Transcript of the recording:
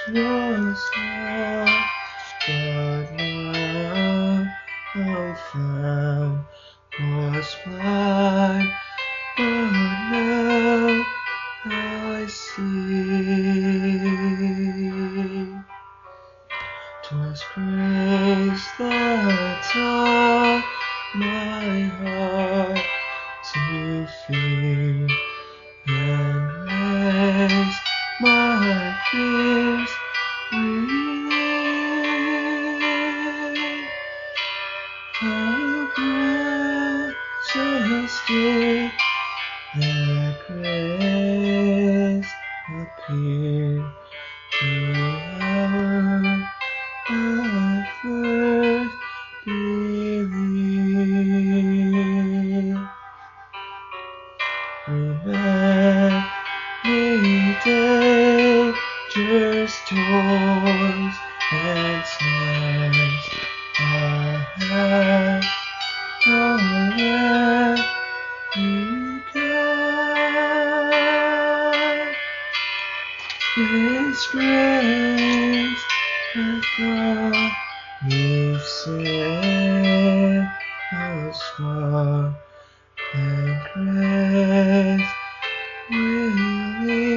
was lost, but now found, was blind, but now I see. 'Twas grace that taught my heart to fear, and grace my fears relieved. How precious did that grace appear to our first believe. Many dangers, toils, and snares I have already got. His grace hath brought me safe thus far, and grace will lead.